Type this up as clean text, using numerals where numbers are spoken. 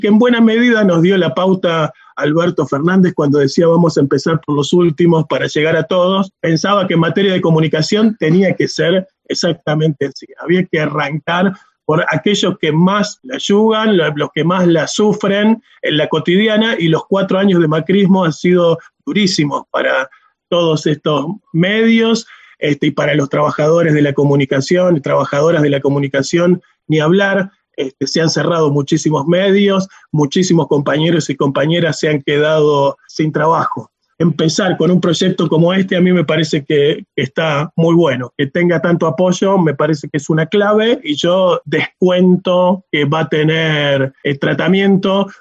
que en buena medida nos dio la pauta Alberto Fernández cuando decía vamos a empezar por los últimos para llegar a todos. Pensaba que en materia de comunicación tenía que ser exactamente así. Había que arrancar por aquellos que más la yugan, los que más la sufren en la cotidiana, y los 4 años de macrismo han sido durísimos para todos estos medios, y para los trabajadores de la comunicación y trabajadoras de la comunicación, ni hablar. Se han cerrado muchísimos medios, muchísimos compañeros y compañeras se han quedado sin trabajo. Empezar con un proyecto como este a mí me parece que está muy bueno. Que tenga tanto apoyo me parece que es una clave, y yo descuento que va a tener tratamiento